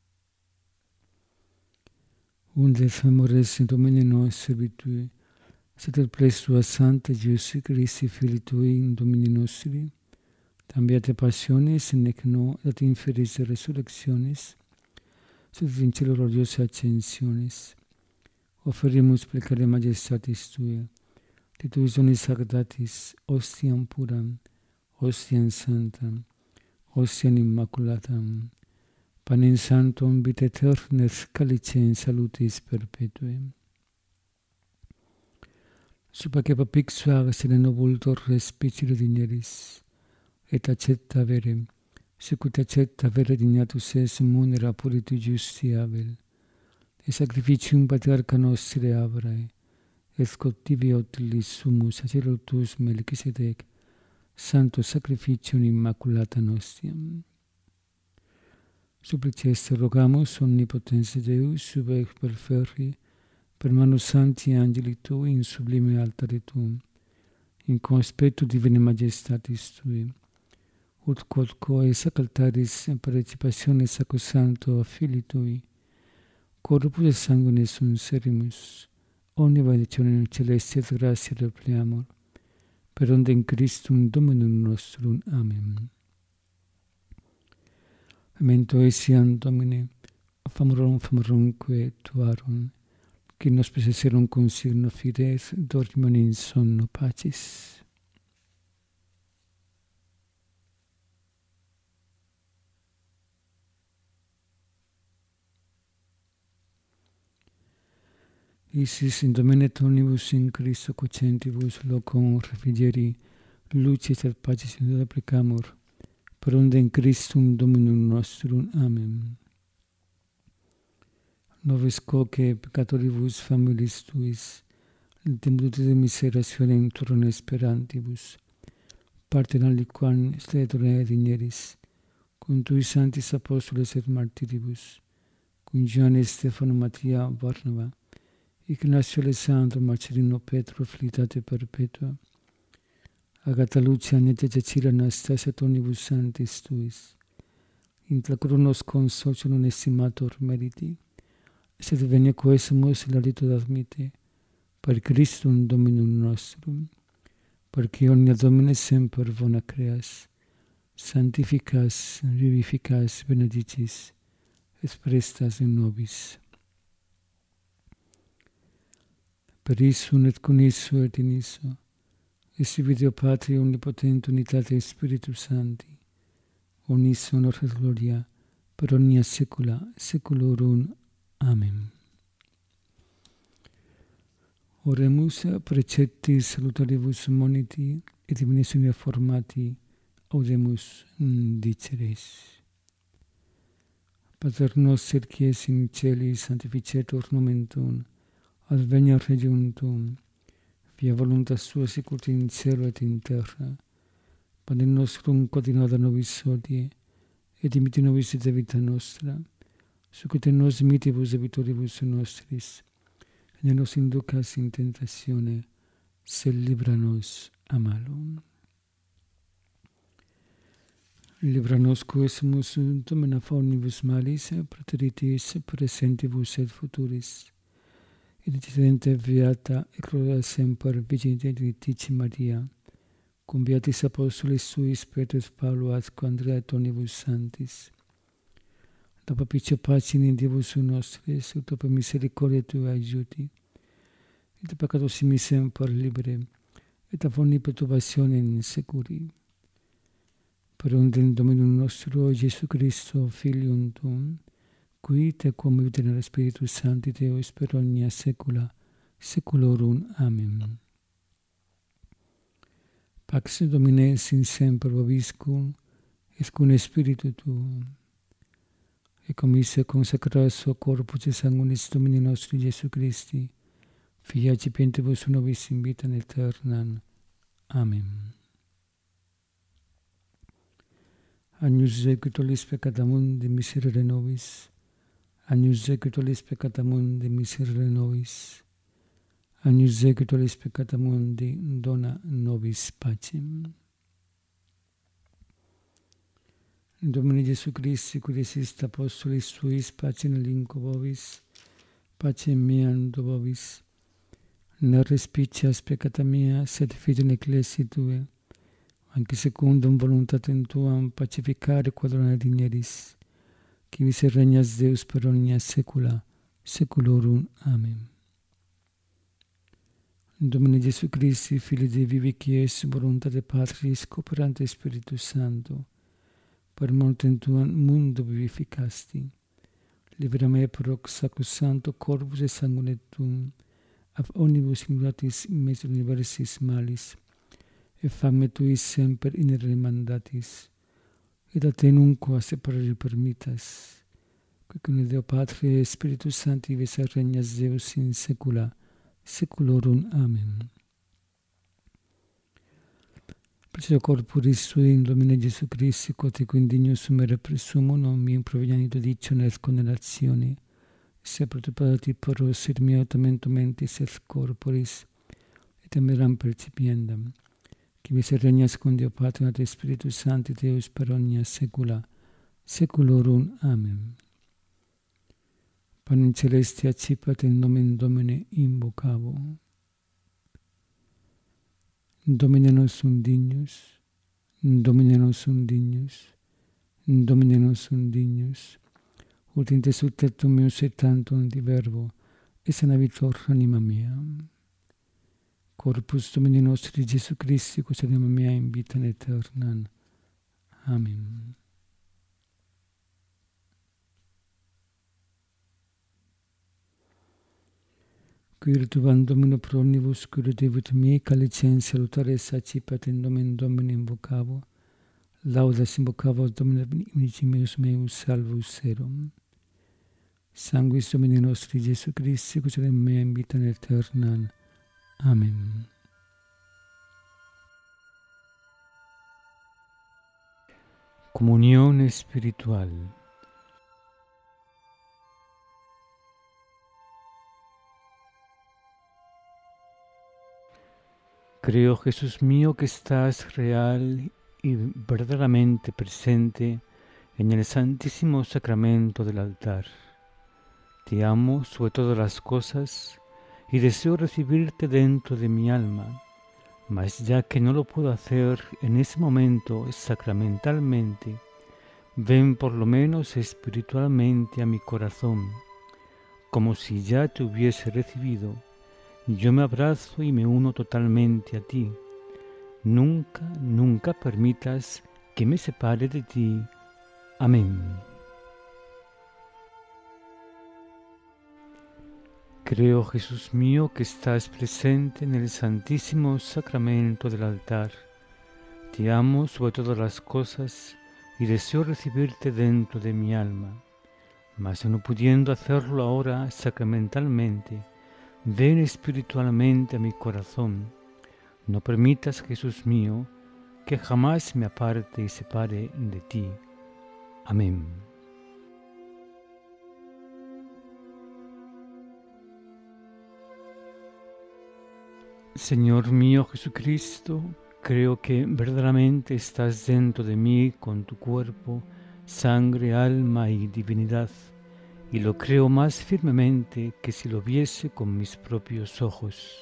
Unde femores in Domine nos servitui, Sed il ples tua Santa Iesus Christi, Filii Tui, Domini nostri, tambiate passiones, nec no, et inferis resurrectionis, sed in cielo gloriosa ascensionis. Oferimus plecare majestatis Tui, de Tui sonis sanctatis, ostiam puram, ostiam sanctam, ostiam immaculatam, panem sanctum vita aeterna et calicem salutis perpetuum. Supaque papixua sine novultor respicere digneris, et accetta vere, sicut accetta vere dignatus es munera puritu justi Abel, et sacrificium patriarcha nostri Abrae, et scotivi utilis sumus sacerdotus Melchisedec, santo sacrificium immaculata nostiam. Suppliceste rogamus omnipotens Deus, sub ex perferri, per manus sancti angeli Tui in sublime altare Tuum, in conspectu divine majestatis Tui, ut quodquo ex altaris participationes sacrosancto Filii Tui, corpus et sanguine sunt serimus, omni benedictionem celestia et gratia repliamur, per ondem Christum Dominum nostrum. Amen. Memento etiam Domine, famorum famorumque Tuarum, qui nos possesserum consigno fides, dormim in sonno pacis. Isis in Domine Tonibus in Christo cocentibus locum refrigeri, lucis et pacis in applicamur, per ondem Christum Dominum nostrum. Amen. Novis quoque peccatoribus familis Tuis, templute de miserationem turum esperantibus, partem aliquam stedere digneris, cum Tui sanctis apostoles et martiribus, cum Johannes Stefano Mattia Barnaba, Ignacio Alessandro Marcellino Petro Filitate Perpetua, Agata Lucia Annetta Giacira Anastasia Tonibus Sanctis Tuis, intlacrunos consortium non estimator meriti, sed venia quesumus in alito admite, per Christum Dominum nostrum, perque omnia Domine semper bona creas, sanctificas, vivificas, benedicis, et prestas in nobis. Per issum et con isso et in isso, esse Deo Patri omnipotent unitate Spiritus Sancti, omnis honor et gloria, per omnia saecula saeculorum. Amen. Oremus preceptis salutaribus moniti, et divinissimi formati, audemus diceres. Pater noster qui es in celis, sanctificetur nomen Tuum, adveniat regnum Tuum, via voluntas Tua sicut in cielo et in terra. Panem nostrum quotidianum da nobis hodie, et dimitte nobis de vita nostra, sucute nos dimittivus debitoribus nostris, et ne nos inducas in tentatione, sed libera nos a malo. Libera nos quesumus Domine omnibus malis, praeteritis presentibus et futuris, et intendente beata et gloria semper Virgine Dei Maria, cum beatis apostolis Tuis Petrus Paulo et Andrea et omnibus sanctis, da propicio pace in Diebus nostris, ut per misericordia Tua aiuti, et peccatos mi semper libere, et a ogni perturbationem securi. Per ondem Dominum nostro Gesù Christo, Filium Tuum, qui te quum vita nel Spiritus Sancti Deus per omnia saecula saeculorum. Amen. Pax Domine sin semper vobiscum, et cum Spiritu Tuum, et commisse consacrat suo corpus et sanguinis Domini nostri Gesù Christi, Fili acipentibus nobis in vitam aeternam. Amen. Agnus Dei qui tollis peccata mundi, miserere nobis. Agnus Dei qui tollis peccata mundi, miserere nobis. Agnus Dei qui tollis peccata mundi, dona nobis pacem. Domine Gesù Christi, qui desit apostolis Tuis, pacem linco vobis, pacem meam do vobis. Ne respiccias peccata mia, sed fide in ecclesi tue, anche secundum voluntatem tuam pacificare quadrona digneris, qui vis regnas Deus per omnia saecula, saeculorum. Amen. Domine Gesù Christi, Filii Dei vivi, qui es voluntate Patris, cooperante Spiritus Sancto, per mortem tuam mundo vivificasti, libera me proc sacrosancto corpus et sanguine tuum, ab omnibus ingratis in mesis universis malis, et fame tui semper inere mandatis, et a te nunquam separare permittas, qui con Deo Patri et Spiritus Sancti vis regnas Deus in saecula saeculorum. Amen. Precio corporis sui in Domine Gesù Christi, quod indigno sumere presumo, non mi improvenianito dicere et condenazione, se protepati poros et mia autamento mentis et corporis, et emeram percipiendam, qui vis regnas con Deo Patri et Spiritus Sancti Deus per omnia saecula saeculorum. Amen. Panem celeste accipat in nomen Domine invocavo. Domine nostrum dignus, Domine nostrum dignus, Domine nostrum dignus, ut in te subtertum meus et tantum di verbo, et sanavitur anima mea. Corpus Domini nostri Gesù Christi, quos anima mea in vitam aeternam. Amen. Quirtuam Domino pro omnibus curativit mihi, calicem salutares accipat in nomen Domini invocavo, laudas invocavo Domine unicimus meus salvus erum. Sanguis Domini nostri Gesù Christi, quos anima mea in vitam aeternam. Amen. Comunión espiritual. Creo, Jesús mío, que estás real y verdaderamente presente en el santísimo sacramento del altar. Te amo sobre todas las cosas y deseo recibirte dentro de mi alma, mas ya que no lo puedo hacer en ese momento sacramentalmente, ven por lo menos espiritualmente a mi corazón, como si ya te hubiese recibido. Yo me abrazo y me uno totalmente a ti. Nunca, nunca permitas que me separe de ti. Amén. Creo, Jesús mío, que estás presente en el santísimo sacramento del altar. Te amo sobre todas las cosas y deseo recibirte dentro de mi alma. Mas no pudiendo hacerlo ahora sacramentalmente, ven espiritualmente a mi corazón. No permitas, Jesús mío, que jamás me aparte y separe de ti. Amén. Señor mío Jesucristo, creo que verdaderamente estás dentro de mí con tu cuerpo, sangre, alma y divinidad, y lo creo más firmemente que si lo viese con mis propios ojos.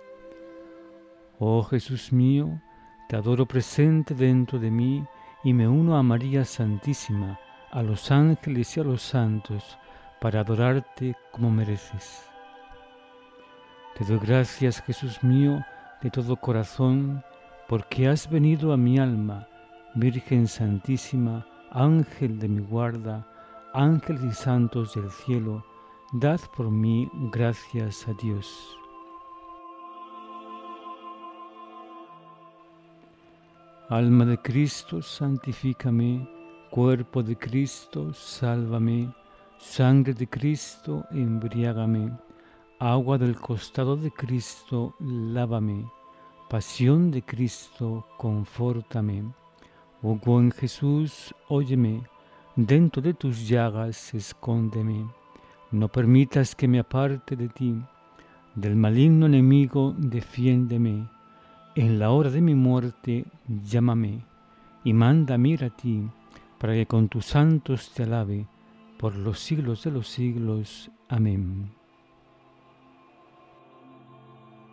Oh Jesús mío, te adoro presente dentro de mí y me uno a María Santísima, a los ángeles y a los santos, para adorarte como mereces. Te doy gracias, Jesús mío, de todo corazón, porque has venido a mi alma, Virgen Santísima, Ángel de mi guarda, ángeles y santos del cielo, dad por mí gracias a Dios. Alma de Cristo, santifícame, cuerpo de Cristo, sálvame, sangre de Cristo, embriágame, agua del costado de Cristo, lávame, pasión de Cristo, confórtame. Oh buen Jesús, óyeme, dentro de tus llagas escóndeme, no permitas que me aparte de ti, del maligno enemigo defiéndeme, en la hora de mi muerte llámame, y mándame ir a ti, para que con tus santos te alabe, por los siglos de los siglos. Amén.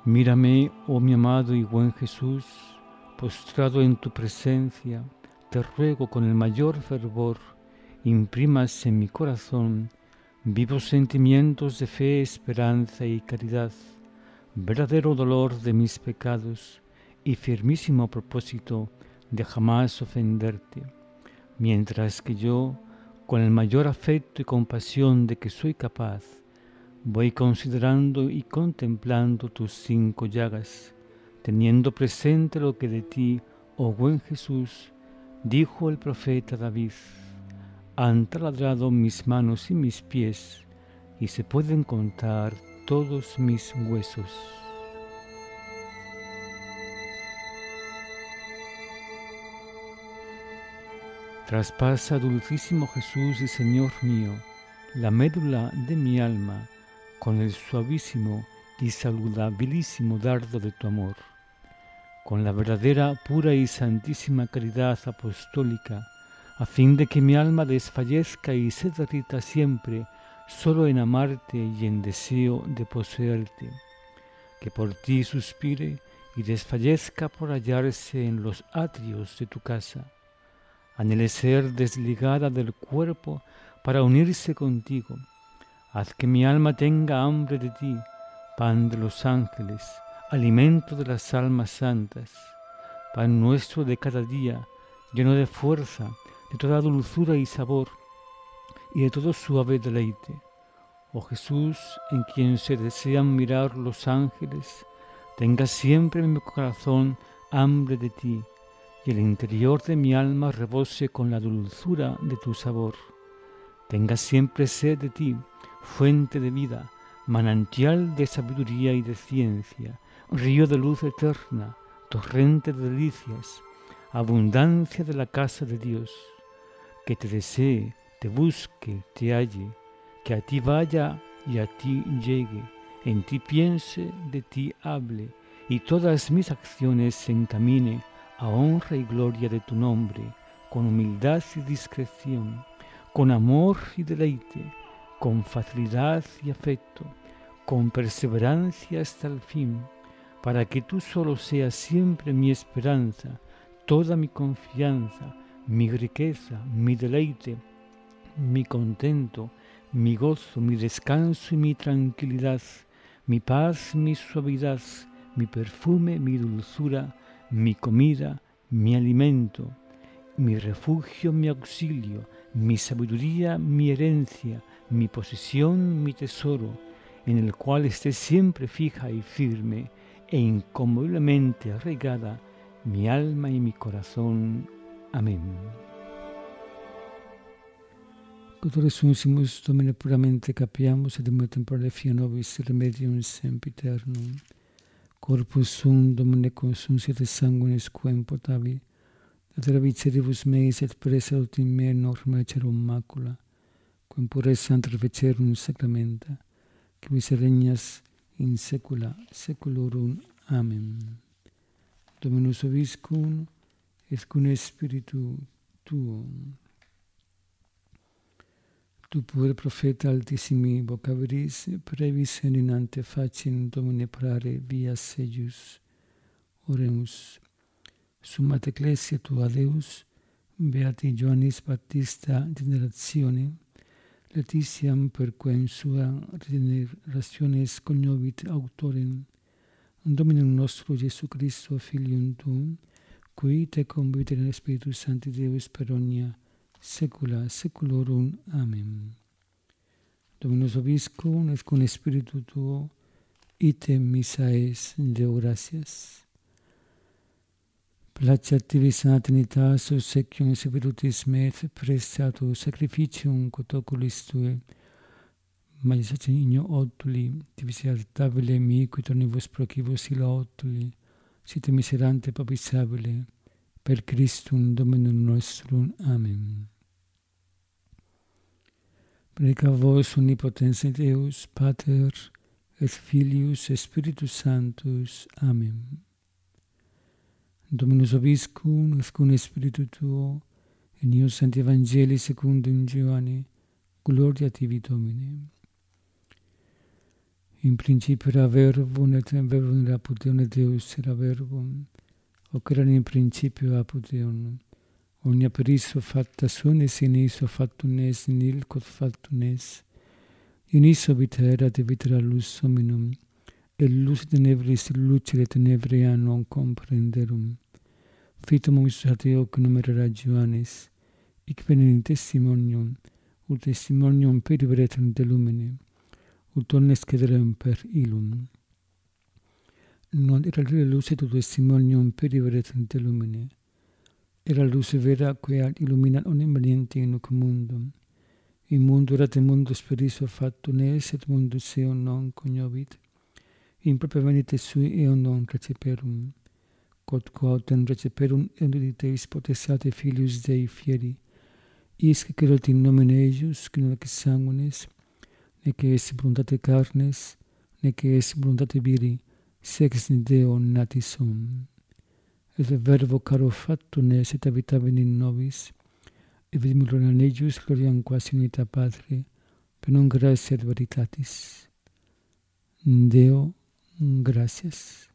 Mírame, oh mi amado y buen Jesús, postrado en tu presencia, te ruego con el mayor fervor, imprimas en mi corazón vivos sentimientos de fe, esperanza y caridad, verdadero dolor de mis pecados y firmísimo propósito de jamás ofenderte, mientras que yo, con el mayor afecto y compasión de que soy capaz, voy considerando y contemplando tus cinco llagas, teniendo presente lo que de ti, oh buen Jesús, dijo el profeta David: han taladrado mis manos y mis pies, y se pueden contar todos mis huesos. Traspasa, dulcísimo Jesús y Señor mío, la médula de mi alma con el suavísimo y saludabilísimo dardo de tu amor, con la verdadera, pura y santísima caridad apostólica, a fin de que mi alma desfallezca y se derrita siempre solo en amarte y en deseo de poseerte, que por ti suspire y desfallezca por hallarse en los atrios de tu casa. Anhele ser desligada del cuerpo para unirse contigo. Haz que mi alma tenga hambre de ti, pan de los ángeles, alimento de las almas santas, pan nuestro de cada día, lleno de fuerza, de toda dulzura y sabor, y de todo suave deleite. Oh Jesús, en quien se desean mirar los ángeles, tenga siempre en mi corazón hambre de ti, y el interior de mi alma rebose con la dulzura de tu sabor. Tenga siempre sed de ti, fuente de vida, manantial de sabiduría y de ciencia, río de luz eterna, torrente de delicias, abundancia de la casa de Dios. Que te desee, te busque, te halle, que a ti vaya y a ti llegue, en ti piense, de ti hable, y todas mis acciones se encamine a honra y gloria de tu nombre, con humildad y discreción, con amor y deleite, con facilidad y afecto, con perseverancia hasta el fin, para que tú solo seas siempre mi esperanza, toda mi confianza, mi riqueza, mi deleite, mi contento, mi gozo, mi descanso y mi tranquilidad, mi paz, mi suavidad, mi perfume, mi dulzura, mi comida, mi alimento, mi refugio, mi auxilio, mi sabiduría, mi herencia, mi posesión, mi tesoro, en el cual esté siempre fija y firme e inconmoviblemente arraigada mi alma y mi corazón. Amén. Quod resuncimus Domine puramente capiamus et in temporale fia nobis remedium sempiternum. Corpus sum Domine consunciat et sanguinis quem potavi, et ravicedibus meis et presalut in me norma cerum macula, quem pure santer fecerum sacramenta, qui vis regnas in saecula saeculorum. Amen. Dominus vobiscum, et cum spiritu tuum. Tu pure profeta altissimi vocaveris, brevis eninante faciem Domine parare vias eius. Oremus. Summat ecclesia tua Deus, beati Ioannis Baptista generatione, letitiam per quem sua regenerationes cognovit auctorem, Dominum nostro Iesu Christo, Filium tuum, qui te convite in Spiritus Sancti Deus per omnia saecula saeculorum. Amen. Dominus vobiscum et cum spiritu tuo, item missa es Deo gratias. Placeat tibi sana Trinitas, obsequium spiritus me et prestato sacrificium quod oculis tue, majestatis igno otuli, tibi altabile mi, qui tornibus procibus illa otuli, site miserante papisabile, per Christum Dominum nostrum. Amen. Benedica vos omnipotens Deus, Pater, et Filius, et Spiritus Sanctus. Amen. Dominus vobiscum, et cum spiritu tuo, in ius Sancti Evangelii secundum Ioanne, gloria tibi Domine. In principio era verbum, et verbum era apud Deum, et Deus era verbum. Hoc erat in principio apud Deum. Omnia per iso facta sunt, et in iso factum es, in il quod factum es. In iso vita erat, et vita era lux hominum. Et lux tenebris lucere tenebrea non comprenderum. Fitum homus ateo que numerera Johannes, hic venit testimonium, ut testimonium peribretum de lumine, ut omnes cederem per illum. Non era luce tu testimonium peribretum de lumine. Era luce vera quae illuminat omnem veniente in hoc mundum. In mundo erat mundus per iso factum es, et mundus eum non cognovit. In propria venite sui eum non receperum. Quod quautem receperum eruditis potestate filius Dei fieri, is que credet in nomine eius, qui non ex sanguinis, nec est voluntate carnes, nec est voluntate viri, sex Deo natis sum. Et verbo caro factum es, et habitavit in nobis, et vidimus gloriam eius, gloriam quas unita Patre, per non gratia et veritatis. Deo, gratias.